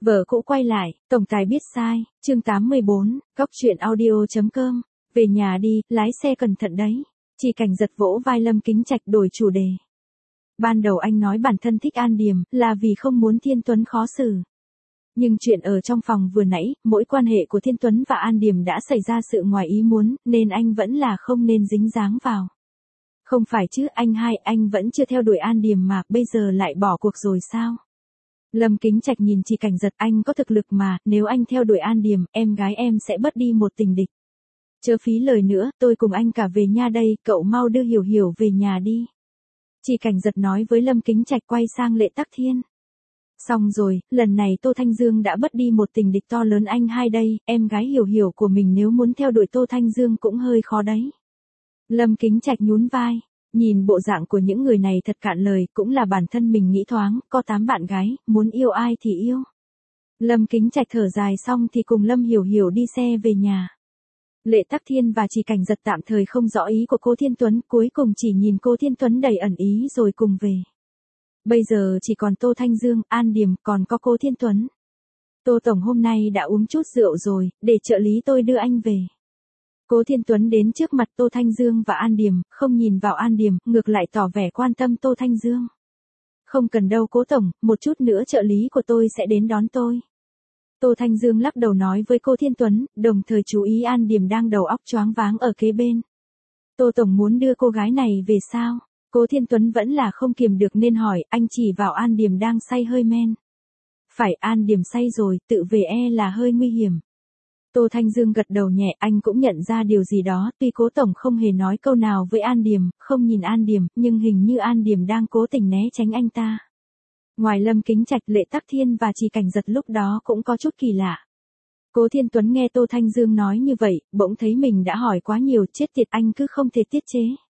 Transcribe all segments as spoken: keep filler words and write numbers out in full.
Vợ cũ quay lại, tổng tài biết sai, chương tám mươi bốn, góc truyện audio.com, về nhà đi, lái xe cẩn thận đấy. Chỉ Cảnh giật vỗ vai Lâm Kính Trạch đổi chủ đề. Ban đầu anh nói bản thân thích An Điềm là vì không muốn Thiên Tuấn khó xử. Nhưng chuyện ở trong phòng vừa nãy, mỗi quan hệ của Thiên Tuấn và An Điềm đã xảy ra sự ngoài ý muốn, nên anh vẫn là không nên dính dáng vào. Không phải chứ, anh hai, anh vẫn chưa theo đuổi An Điềm mà, bây giờ lại bỏ cuộc rồi sao? Lâm Kính Trạch nhìn Chỉ Cảnh giật, anh có thực lực mà, nếu anh theo đuổi An Điềm, em gái em sẽ bớt đi một tình địch. Chớ phí lời nữa, tôi cùng anh cả về nha đây, cậu mau đưa Hiểu Hiểu về nhà đi. Chỉ Cảnh giật nói với Lâm Kính Trạch, quay sang Lệ Tắc Thiên. Xong rồi, lần này Tô Thanh Dương đã bớt đi một tình địch to lớn anh hai đây, em gái Hiểu Hiểu của mình nếu muốn theo đuổi Tô Thanh Dương cũng hơi khó đấy. Lâm Kính Trạch nhún vai, nhìn bộ dạng của những người này thật cạn lời, cũng là bản thân mình nghĩ thoáng, có tám bạn gái, muốn yêu ai thì yêu. Lâm Kính Trạch thở dài xong thì cùng Lâm Hiểu Hiểu đi xe về nhà. Lệ Tắc Thiên và Chỉ Cảnh giật tạm thời không rõ ý của cô Thiên Tuấn, cuối cùng chỉ nhìn cô Thiên Tuấn đầy ẩn ý rồi cùng về. Bây giờ chỉ còn Tô Thanh Dương, An Điềm, còn có cô Thiên Tuấn. Tô Tổng hôm nay đã uống chút rượu rồi, để trợ lý tôi đưa anh về. Cố Thiên Tuấn đến trước mặt Tô Thanh Dương và An Điềm, không nhìn vào An Điềm, ngược lại tỏ vẻ quan tâm Tô Thanh Dương. Không cần đâu Cố Tổng, một chút nữa trợ lý của tôi sẽ đến đón tôi. Tô Thanh Dương lắc đầu nói với cô Thiên Tuấn, đồng thời chú ý An Điềm đang đầu óc choáng váng ở kế bên. Tô Tổng muốn đưa cô gái này về sao? Cố Thiên Tuấn vẫn là không kiềm được nên hỏi, anh chỉ vào An Điềm đang say hơi men. Phải, An Điềm say rồi, tự về e là hơi nguy hiểm. Tô Thanh Dương gật đầu nhẹ, anh cũng nhận ra điều gì đó, tuy Cố Tổng không hề nói câu nào với An Điềm, không nhìn An Điềm, nhưng hình như An Điềm đang cố tình né tránh anh ta. Ngoài Lâm Kính Trạch, Lệ Tắc Thiên và Chỉ Cảnh giật lúc đó cũng có chút kỳ lạ. Cố Thiên Tuấn nghe Tô Thanh Dương nói như vậy, bỗng thấy mình đã hỏi quá nhiều, chết tiệt, anh cứ không thể tiết chế.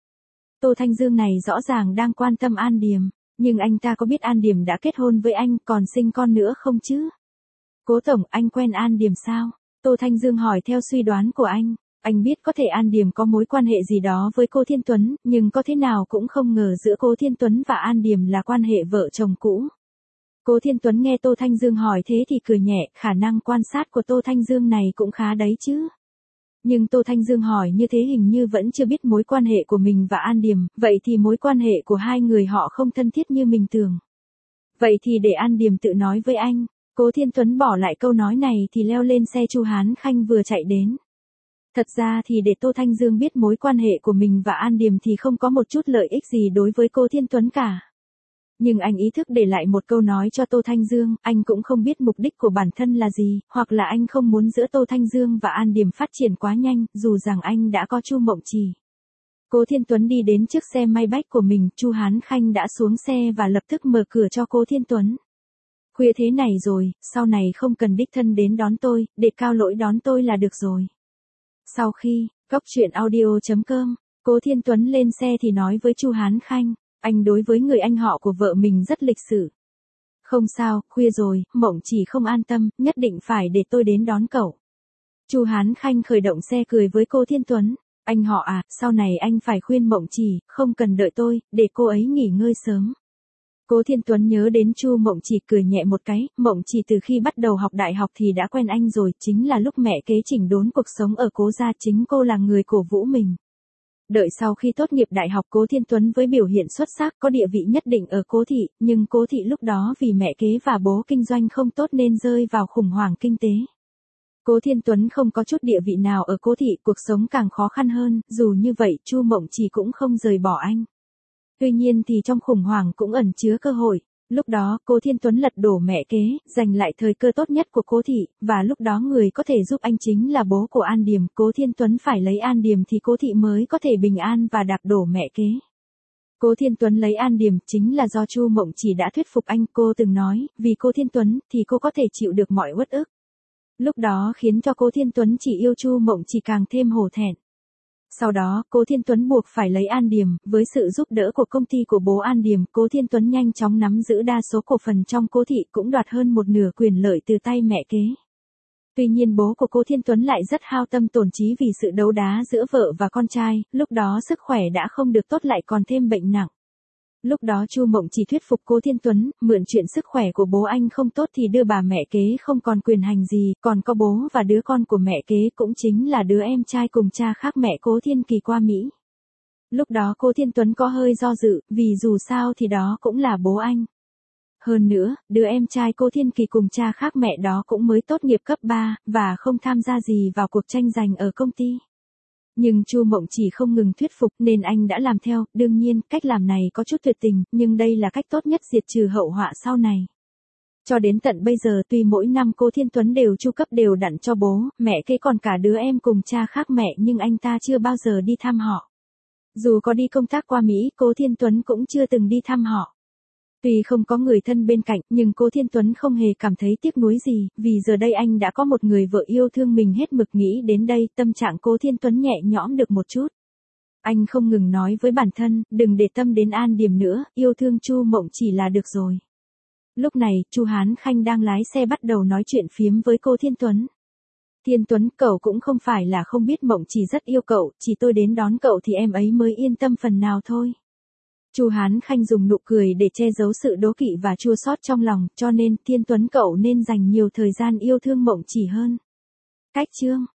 Tô Thanh Dương này rõ ràng đang quan tâm An Điềm, nhưng anh ta có biết An Điềm đã kết hôn với anh, còn sinh con nữa không chứ? Cố Tổng, anh quen An Điềm sao? Tô Thanh Dương hỏi theo suy đoán của anh. Anh biết có thể An Điềm có mối quan hệ gì đó với cô Thiên Tuấn, nhưng có thế nào cũng không ngờ giữa cô Thiên Tuấn và An Điềm là quan hệ vợ chồng cũ. Cô Thiên Tuấn nghe Tô Thanh Dương hỏi thế thì cười nhẹ, khả năng quan sát của Tô Thanh Dương này cũng khá đấy chứ. Nhưng Tô Thanh Dương hỏi như thế hình như vẫn chưa biết mối quan hệ của mình và An Điềm, vậy thì mối quan hệ của hai người họ không thân thiết như mình tưởng. Vậy thì để An Điềm tự nói với anh. Cố Thiên Tuấn bỏ lại câu nói này thì leo lên xe Chu Hán Khanh vừa chạy đến. Thật ra thì để Tô Thanh Dương biết mối quan hệ của mình và An Điềm thì không có một chút lợi ích gì đối với cô Thiên Tuấn cả. Nhưng anh ý thức để lại một câu nói cho Tô Thanh Dương, anh cũng không biết mục đích của bản thân là gì, hoặc là anh không muốn giữa Tô Thanh Dương và An Điềm phát triển quá nhanh, dù rằng anh đã có Chu Mộng Trì. Cố Thiên Tuấn đi đến trước xe Maybach của mình, Chu Hán Khanh đã xuống xe và lập tức mở cửa cho Cố Thiên Tuấn. Khuya thế này rồi, sau này không cần đích thân đến đón tôi, để Cao Lỗi đón tôi là được rồi. Sau khi, góc truyện audio.com, Cố Thiên Tuấn lên xe thì nói với Chu Hán Khanh, anh đối với người anh họ của vợ mình rất lịch sự. Không sao, khuya rồi, Mộng Trì không an tâm, nhất định phải để tôi đến đón cậu. Chu Hán Khanh khởi động xe cười với cô Thiên Tuấn, anh họ à, sau này anh phải khuyên Mộng Trì, không cần đợi tôi, để cô ấy nghỉ ngơi sớm. Cố Thiên Tuấn nhớ đến Chu Mộng Trì cười nhẹ một cái, Mộng Trì từ khi bắt đầu học đại học thì đã quen anh rồi, chính là lúc mẹ kế chỉnh đốn cuộc sống ở Cố gia, chính cô là người cổ vũ mình. Đợi sau khi tốt nghiệp đại học, Cố Thiên Tuấn với biểu hiện xuất sắc có địa vị nhất định ở Cố thị, nhưng Cố thị lúc đó vì mẹ kế và bố kinh doanh không tốt nên rơi vào khủng hoảng kinh tế. Cố Thiên Tuấn không có chút địa vị nào ở Cố thị, cuộc sống càng khó khăn hơn, dù như vậy Chu Mộng Trì cũng không rời bỏ anh. Tuy nhiên thì trong khủng hoảng cũng ẩn chứa cơ hội. Lúc đó, Cố Thiên Tuấn lật đổ mẹ kế, giành lại thời cơ tốt nhất của Cố thị, và lúc đó người có thể giúp anh chính là bố của An Điềm. Cố Thiên Tuấn phải lấy An Điềm thì Cố thị mới có thể bình an và đạp đổ mẹ kế. Cố Thiên Tuấn lấy An Điềm chính là do Chu Mộng Trì đã thuyết phục anh. Cô từng nói, vì Cố Thiên Tuấn thì cô có thể chịu được mọi uất ức. Lúc đó khiến cho Cố Thiên Tuấn chỉ yêu Chu Mộng Trì càng thêm hổ thẹn. Sau đó, Cố Thiên Tuấn buộc phải lấy An Điềm, với sự giúp đỡ của công ty của bố An Điềm, Cố Thiên Tuấn nhanh chóng nắm giữ đa số cổ phần trong Cố thị, cũng đoạt hơn một nửa quyền lợi từ tay mẹ kế. Tuy nhiên bố của Cố Thiên Tuấn lại rất hao tâm tổn trí vì sự đấu đá giữa vợ và con trai, lúc đó sức khỏe đã không được tốt lại còn thêm bệnh nặng. Lúc đó Chu Mộng chỉ thuyết phục Cố Thiên Tuấn, mượn chuyện sức khỏe của bố anh không tốt thì đưa bà mẹ kế không còn quyền hành gì, còn có bố và đứa con của mẹ kế cũng chính là đứa em trai cùng cha khác mẹ Cố Thiên Kỳ qua Mỹ. Lúc đó Cố Thiên Tuấn có hơi do dự, vì dù sao thì đó cũng là bố anh. Hơn nữa, đứa em trai Cố Thiên Kỳ cùng cha khác mẹ đó cũng mới tốt nghiệp cấp ba, và không tham gia gì vào cuộc tranh giành ở công ty. Nhưng Chu Mộng chỉ không ngừng thuyết phục nên anh đã làm theo, đương nhiên, cách làm này có chút tuyệt tình, nhưng đây là cách tốt nhất diệt trừ hậu họa sau này. Cho đến tận bây giờ tuy mỗi năm Cố Thiên Tuấn đều chu cấp đều đặn cho bố, mẹ kế còn cả đứa em cùng cha khác mẹ nhưng anh ta chưa bao giờ đi thăm họ. Dù có đi công tác qua Mỹ, Cố Thiên Tuấn cũng chưa từng đi thăm họ. Tuy không có người thân bên cạnh, nhưng Cố Thiên Tuấn không hề cảm thấy tiếc nuối gì, vì giờ đây anh đã có một người vợ yêu thương mình hết mực. Nghĩ đến đây, tâm trạng Cố Thiên Tuấn nhẹ nhõm được một chút. Anh không ngừng nói với bản thân, đừng để tâm đến An Điềm nữa, yêu thương Chu Mộng chỉ là được rồi. Lúc này, Chu Hán Khanh đang lái xe bắt đầu nói chuyện phiếm với Cố Thiên Tuấn. Thiên Tuấn, cậu cũng không phải là không biết Mộng chỉ rất yêu cậu, chỉ tôi đến đón cậu thì em ấy mới yên tâm phần nào thôi. Chu Hán Khanh dùng nụ cười để che giấu sự đố kỵ và chua xót trong lòng, cho nên Thiên Tuấn cậu nên dành nhiều thời gian yêu thương Mộng chỉ hơn. Cách chương